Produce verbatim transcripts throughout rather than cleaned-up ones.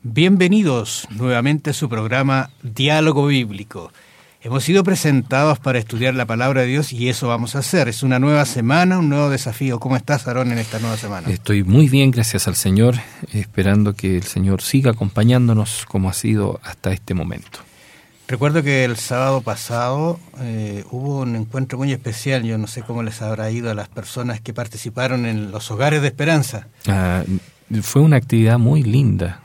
Bienvenidos nuevamente a su programa Diálogo Bíblico. Hemos sido presentados para estudiar la Palabra de Dios y eso vamos a hacer. Es una nueva semana, un nuevo desafío. ¿Cómo estás, Aarón, en esta nueva semana? Estoy muy bien, gracias al Señor, esperando que el Señor siga acompañándonos como ha sido hasta este momento. Recuerdo que el sábado pasado eh, hubo un encuentro muy especial. Yo no sé cómo les habrá ido a las personas que participaron en los Hogares de Esperanza. Ah, fue una actividad muy linda.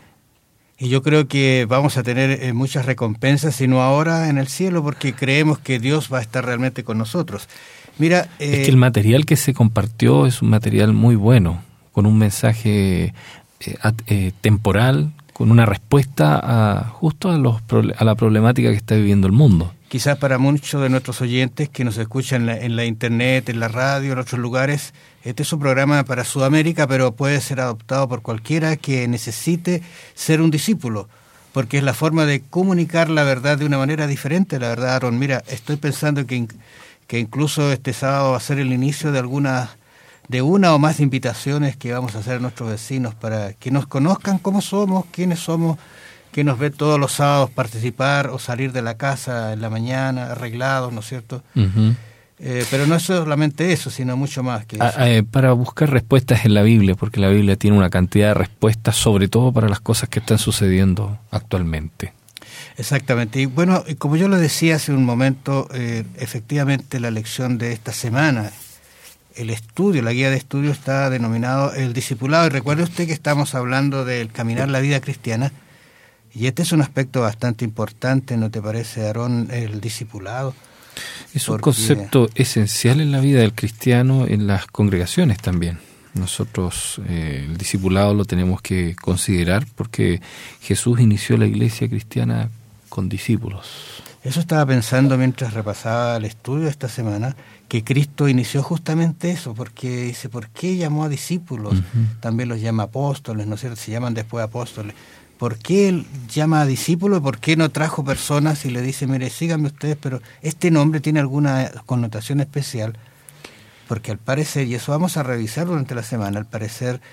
Y yo creo que vamos a tener eh, muchas recompensas, si no ahora en el cielo, porque creemos que Dios va a estar realmente con nosotros. Mira, eh, es que el material que se compartió es un material muy bueno, con un mensaje eh, at, eh, temporal, con una respuesta a, justo a, los, a la problemática que está viviendo el mundo. Quizás para muchos de nuestros oyentes que nos escuchan en la, en la internet, en la radio, en otros lugares, este es un programa para Sudamérica, pero puede ser adoptado por cualquiera que necesite ser un discípulo, porque es la forma de comunicar la verdad de una manera diferente. La verdad, Aarón, mira, estoy pensando que, que incluso este sábado va a ser el inicio de algunas, de una o más invitaciones que vamos a hacer a nuestros vecinos para que nos conozcan cómo somos, quiénes somos, que nos ve todos los sábados participar o salir de la casa en la mañana arreglados, ¿no es cierto? Uh-huh. Eh, pero no es solamente eso, sino mucho más que eso. Ah, eh, para buscar respuestas en la Biblia, porque la Biblia tiene una cantidad de respuestas, sobre todo para las cosas que están sucediendo actualmente. Exactamente. Y bueno, como yo lo decía hace un momento, eh, efectivamente la lección de esta semana, el estudio, la guía de estudio está denominado El Discipulado. Y recuerde usted que estamos hablando del caminar la vida cristiana. Y este es un aspecto bastante importante, ¿no te parece, Aarón, el discipulado? Es un Porque... concepto esencial en la vida del cristiano, en las congregaciones también. Nosotros eh, el discipulado lo tenemos que considerar porque Jesús inició la iglesia cristiana con discípulos. Eso estaba pensando mientras repasaba el estudio de esta semana, que Cristo inició justamente eso, porque dice, ¿por qué llamó a discípulos? Uh-huh. También los llama apóstoles, ¿no es cierto? Se llaman después apóstoles. ¿Por qué él llama a discípulos? ¿Por qué no trajo personas y le dice, mire, síganme ustedes? Pero este nombre tiene alguna connotación especial, porque al parecer, y eso vamos a revisar durante la semana, al parecer,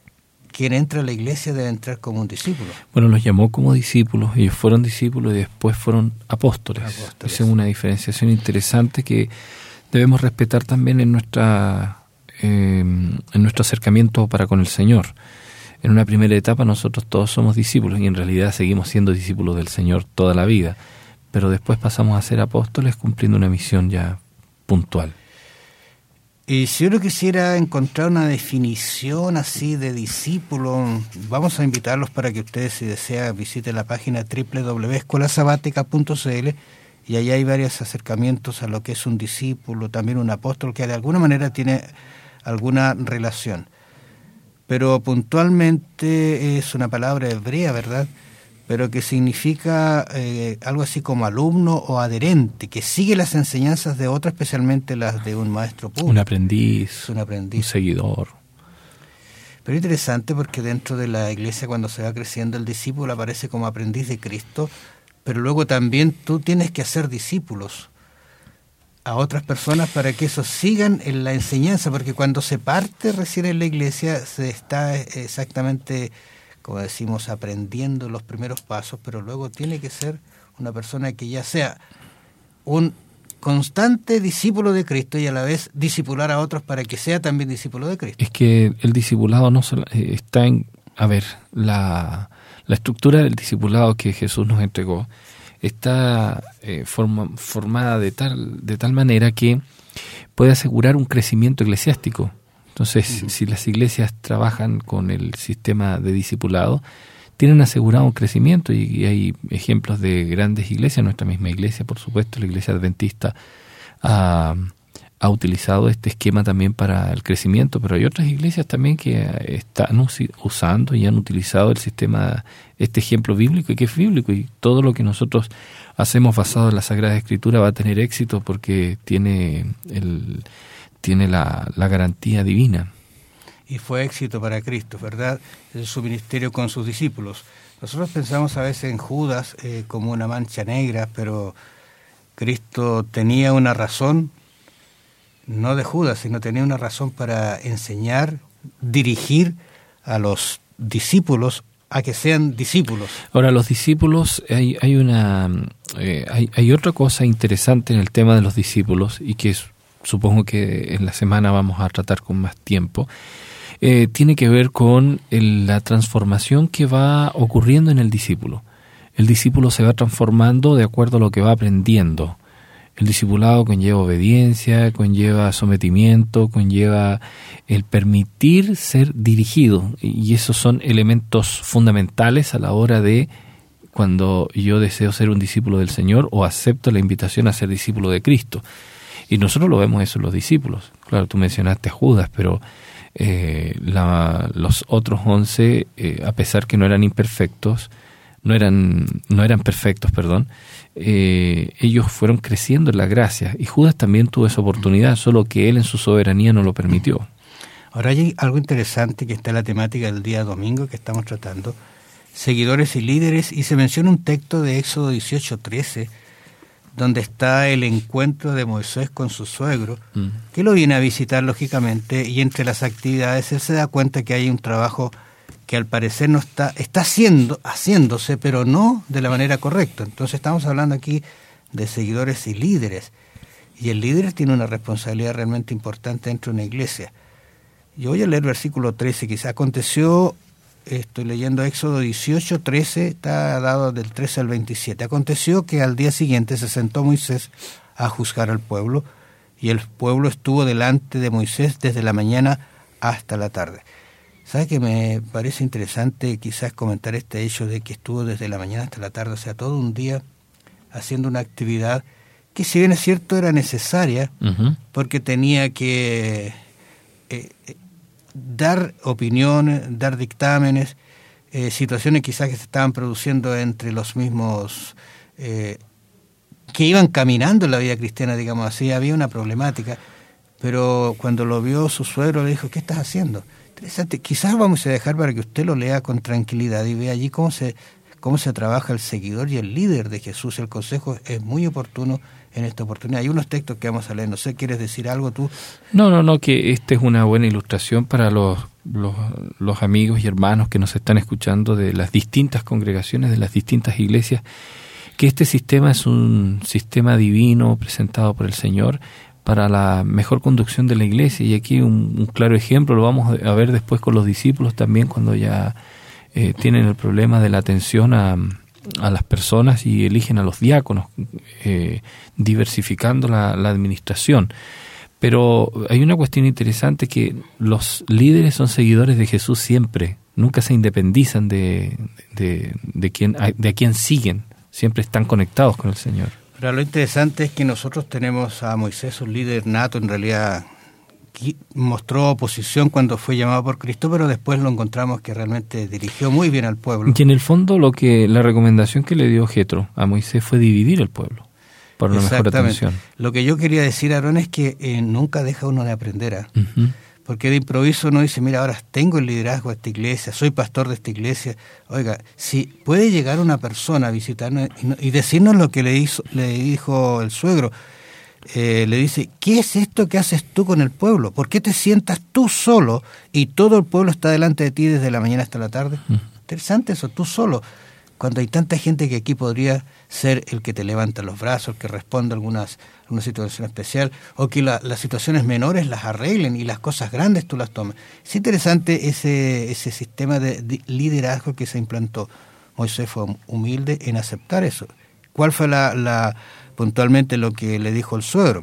quien entra a la iglesia debe entrar como un discípulo. Bueno, los llamó como discípulos, ellos fueron discípulos y después fueron apóstoles. apóstoles. Esa es una diferenciación interesante que debemos respetar también en nuestra eh, en nuestro acercamiento para con el Señor. En una primera etapa nosotros todos somos discípulos y en realidad seguimos siendo discípulos del Señor toda la vida, pero después pasamos a ser apóstoles cumpliendo una misión ya puntual. Y si uno quisiera encontrar una definición así de discípulo, vamos a invitarlos para que ustedes, si desean, visiten la página doble u doble u doble u punto escuela sabática punto c l y allá hay varios acercamientos a lo que es un discípulo, también un apóstol, que de alguna manera tiene alguna relación. Pero puntualmente es una palabra hebrea, ¿verdad? Pero que significa eh, algo así como alumno o adherente, que sigue las enseñanzas de otro, especialmente las de un maestro público. Un aprendiz, un aprendiz, un seguidor. Pero interesante porque dentro de la iglesia, cuando se va creciendo, el discípulo aparece como aprendiz de Cristo, pero luego también tú tienes que hacer discípulos a otras personas para que esos sigan en la enseñanza, porque cuando se parte recién en la iglesia se está exactamente, como decimos, aprendiendo los primeros pasos, pero luego tiene que ser una persona que ya sea un constante discípulo de Cristo y a la vez discipular a otros para que sea también discípulo de Cristo. Es que el discipulado no solo, eh, está en, a ver, la, la estructura del discipulado que Jesús nos entregó está eh, forma, formada de tal de tal manera que puede asegurar un crecimiento eclesiástico. Entonces, uh-huh. si las iglesias trabajan con el sistema de discipulado, tienen asegurado un crecimiento y, y hay ejemplos de grandes iglesias, nuestra misma iglesia, por supuesto, la iglesia adventista ha, ha utilizado este esquema también para el crecimiento, pero hay otras iglesias también que están usando y han utilizado el sistema, este ejemplo bíblico, y que es bíblico, y todo lo que nosotros hacemos basado en la Sagrada Escritura va a tener éxito porque tiene el tiene la, la garantía divina. Y fue éxito para Cristo, ¿verdad? Es su ministerio con sus discípulos. Nosotros pensamos a veces en Judas eh, como una mancha negra, pero Cristo tenía una razón, no de Judas, sino tenía una razón para enseñar, dirigir a los discípulos a que sean discípulos. Ahora, los discípulos, hay, hay una eh, hay, hay otra cosa interesante en el tema de los discípulos, y que es, supongo que en la semana vamos a tratar con más tiempo. Eh, tiene que ver con el, la transformación que va ocurriendo en el discípulo. El discípulo se va transformando de acuerdo a lo que va aprendiendo. El discipulado conlleva obediencia, conlleva sometimiento, conlleva el permitir ser dirigido. Y esos son elementos fundamentales a la hora de cuando yo deseo ser un discípulo del Señor o acepto la invitación a ser discípulo de Cristo. Y nosotros lo vemos eso en los discípulos. Claro, tú mencionaste a Judas, pero eh, la, los otros once, eh, a pesar que no eran imperfectos, no eran, no eran perfectos, perdón, Eh, ellos fueron creciendo en la gracia, y Judas también tuvo esa oportunidad, solo que él en su soberanía no lo permitió. Ahora hay algo interesante que está en la temática del día domingo que estamos tratando, seguidores y líderes, y se menciona un texto de Éxodo dieciocho trece, donde está el encuentro de Moisés con su suegro, mm. que lo viene a visitar lógicamente, y entre las actividades él se da cuenta que hay un trabajo que al parecer no está, está haciendo, haciéndose, pero no de la manera correcta. Entonces estamos hablando aquí de seguidores y líderes. Y el líder tiene una responsabilidad realmente importante dentro de una iglesia. Yo voy a leer versículo trece, quizá aconteció, estoy leyendo Éxodo dieciocho, trece, está dado del trece al veintisiete. Aconteció que al día siguiente se sentó Moisés a juzgar al pueblo, y el pueblo estuvo delante de Moisés desde la mañana hasta la tarde. ¿Sabe que me parece interesante quizás comentar este hecho de que estuvo desde la mañana hasta la tarde, o sea, todo un día haciendo una actividad que, si bien es cierto, era necesaria, uh-huh. porque tenía que eh, dar opiniones, dar dictámenes, eh, situaciones quizás que se estaban produciendo entre los mismos eh, que iban caminando en la vida cristiana, digamos así, había una problemática, pero cuando lo vio su suegro le dijo, ¿qué estás haciendo? Interesante. Quizás vamos a dejar para que usted lo lea con tranquilidad y vea allí cómo se cómo se trabaja el seguidor y el líder de Jesús. El consejo es muy oportuno en esta oportunidad. Hay unos textos que vamos a leer. No sé, ¿quieres decir algo tú? No, no, no, que esta es una buena ilustración para los, los, los amigos y hermanos que nos están escuchando de las distintas congregaciones, de las distintas iglesias, que este sistema es un sistema divino presentado por el Señor para la mejor conducción de la iglesia. Y aquí un, un claro ejemplo lo vamos a ver después con los discípulos también, cuando ya eh, tienen el problema de la atención a, a las personas y eligen a los diáconos, eh, diversificando la, la administración. Pero hay una cuestión interesante, que los líderes son seguidores de Jesús siempre, nunca se independizan de, de, de, quien, de a quien siguen, siempre están conectados con el Señor. Pero lo interesante es que nosotros tenemos a Moisés, un líder nato, en realidad mostró oposición cuando fue llamado por Cristo, pero después lo encontramos que realmente dirigió muy bien al pueblo. Y en el fondo lo que la recomendación que le dio Jetro a Moisés fue dividir el pueblo para una mejor atención. Lo que yo quería decir, Aarón, es que eh, nunca deja uno de aprender, ¿eh? Uh-huh. Porque de improviso uno dice, mira, ahora tengo el liderazgo de esta iglesia, soy pastor de esta iglesia. Oiga, si puede llegar una persona a visitarnos y, y decirnos lo que le, hizo, le dijo el suegro, eh, le dice, ¿qué es esto que haces tú con el pueblo? ¿Por qué te sientas tú solo y todo el pueblo está delante de ti desde la mañana hasta la tarde? Uh-huh. Interesante eso, tú solo. Cuando hay tanta gente que aquí podría ser el que te levanta los brazos, el que responde a algunas, alguna situación especial, o que la, las situaciones menores las arreglen y las cosas grandes tú las tomes. Es interesante ese, ese sistema de, de liderazgo que se implantó. Moisés fue humilde en aceptar eso. ¿Cuál fue la, la puntualmente lo que le dijo el suegro?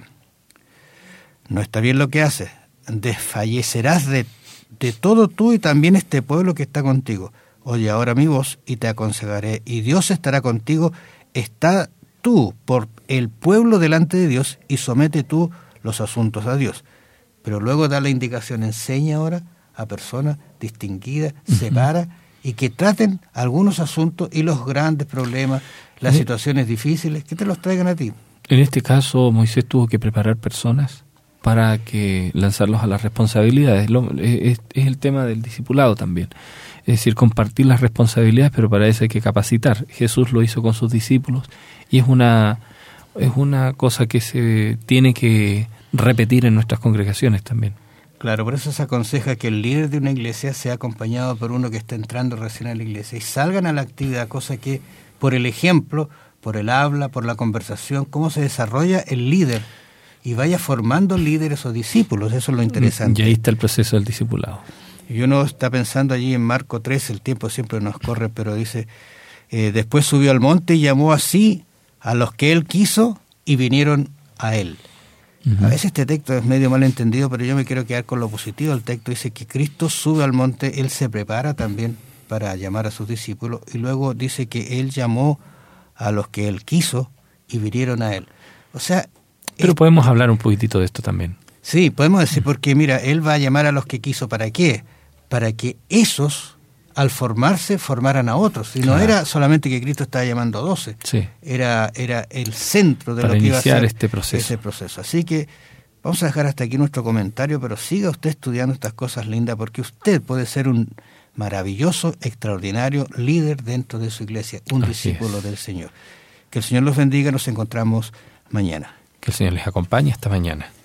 No está bien lo que haces, desfallecerás de, de todo tú y también este pueblo que está contigo. Oye ahora mi voz y te aconsejaré, y Dios estará contigo. Está tú por el pueblo delante de Dios y somete tú los asuntos a Dios. Pero luego da la indicación, enseña ahora a personas distinguidas, uh-huh. separa, y que traten algunos asuntos y los grandes problemas, las uh-huh. situaciones difíciles, que te los traigan a ti. En este caso Moisés tuvo que preparar personas para que lanzarlos a las responsabilidades. Lo, es, es el tema del discipulado también. Es decir, compartir las responsabilidades, pero para eso hay que capacitar. Jesús lo hizo con sus discípulos y es una, es una cosa que se tiene que repetir en nuestras congregaciones también. Claro, por eso se aconseja que el líder de una iglesia sea acompañado por uno que está entrando recién a la iglesia y salgan a la actividad, cosa que por el ejemplo, por el habla, por la conversación, cómo se desarrolla el líder y vaya formando líderes o discípulos, eso es lo interesante. Y ahí está el proceso del discipulado. Y uno está pensando allí en Marco tres, el tiempo siempre nos corre, pero dice, eh, después subió al monte y llamó así a los que él quiso y vinieron a él. Uh-huh. A veces este texto es medio mal entendido, pero yo me quiero quedar con lo positivo. El texto dice que Cristo sube al monte, él se prepara también para llamar a sus discípulos, y luego dice que él llamó a los que él quiso y vinieron a él. O sea... Pero es... podemos hablar un poquitito de esto también. Sí, podemos decir, porque mira, él va a llamar a los que quiso, ¿para qué? Para que esos, al formarse, formaran a otros. Y claro. No era solamente que Cristo estaba llamando a doce, sí. era, era el centro de para lo que iba a ser este proceso. ese proceso. Así que vamos a dejar hasta aquí nuestro comentario, pero siga usted estudiando estas cosas lindas, porque usted puede ser un maravilloso, extraordinario líder dentro de su iglesia, un Así discípulo es. del Señor. Que el Señor los bendiga, nos encontramos mañana. Que el Señor les acompañe hasta mañana.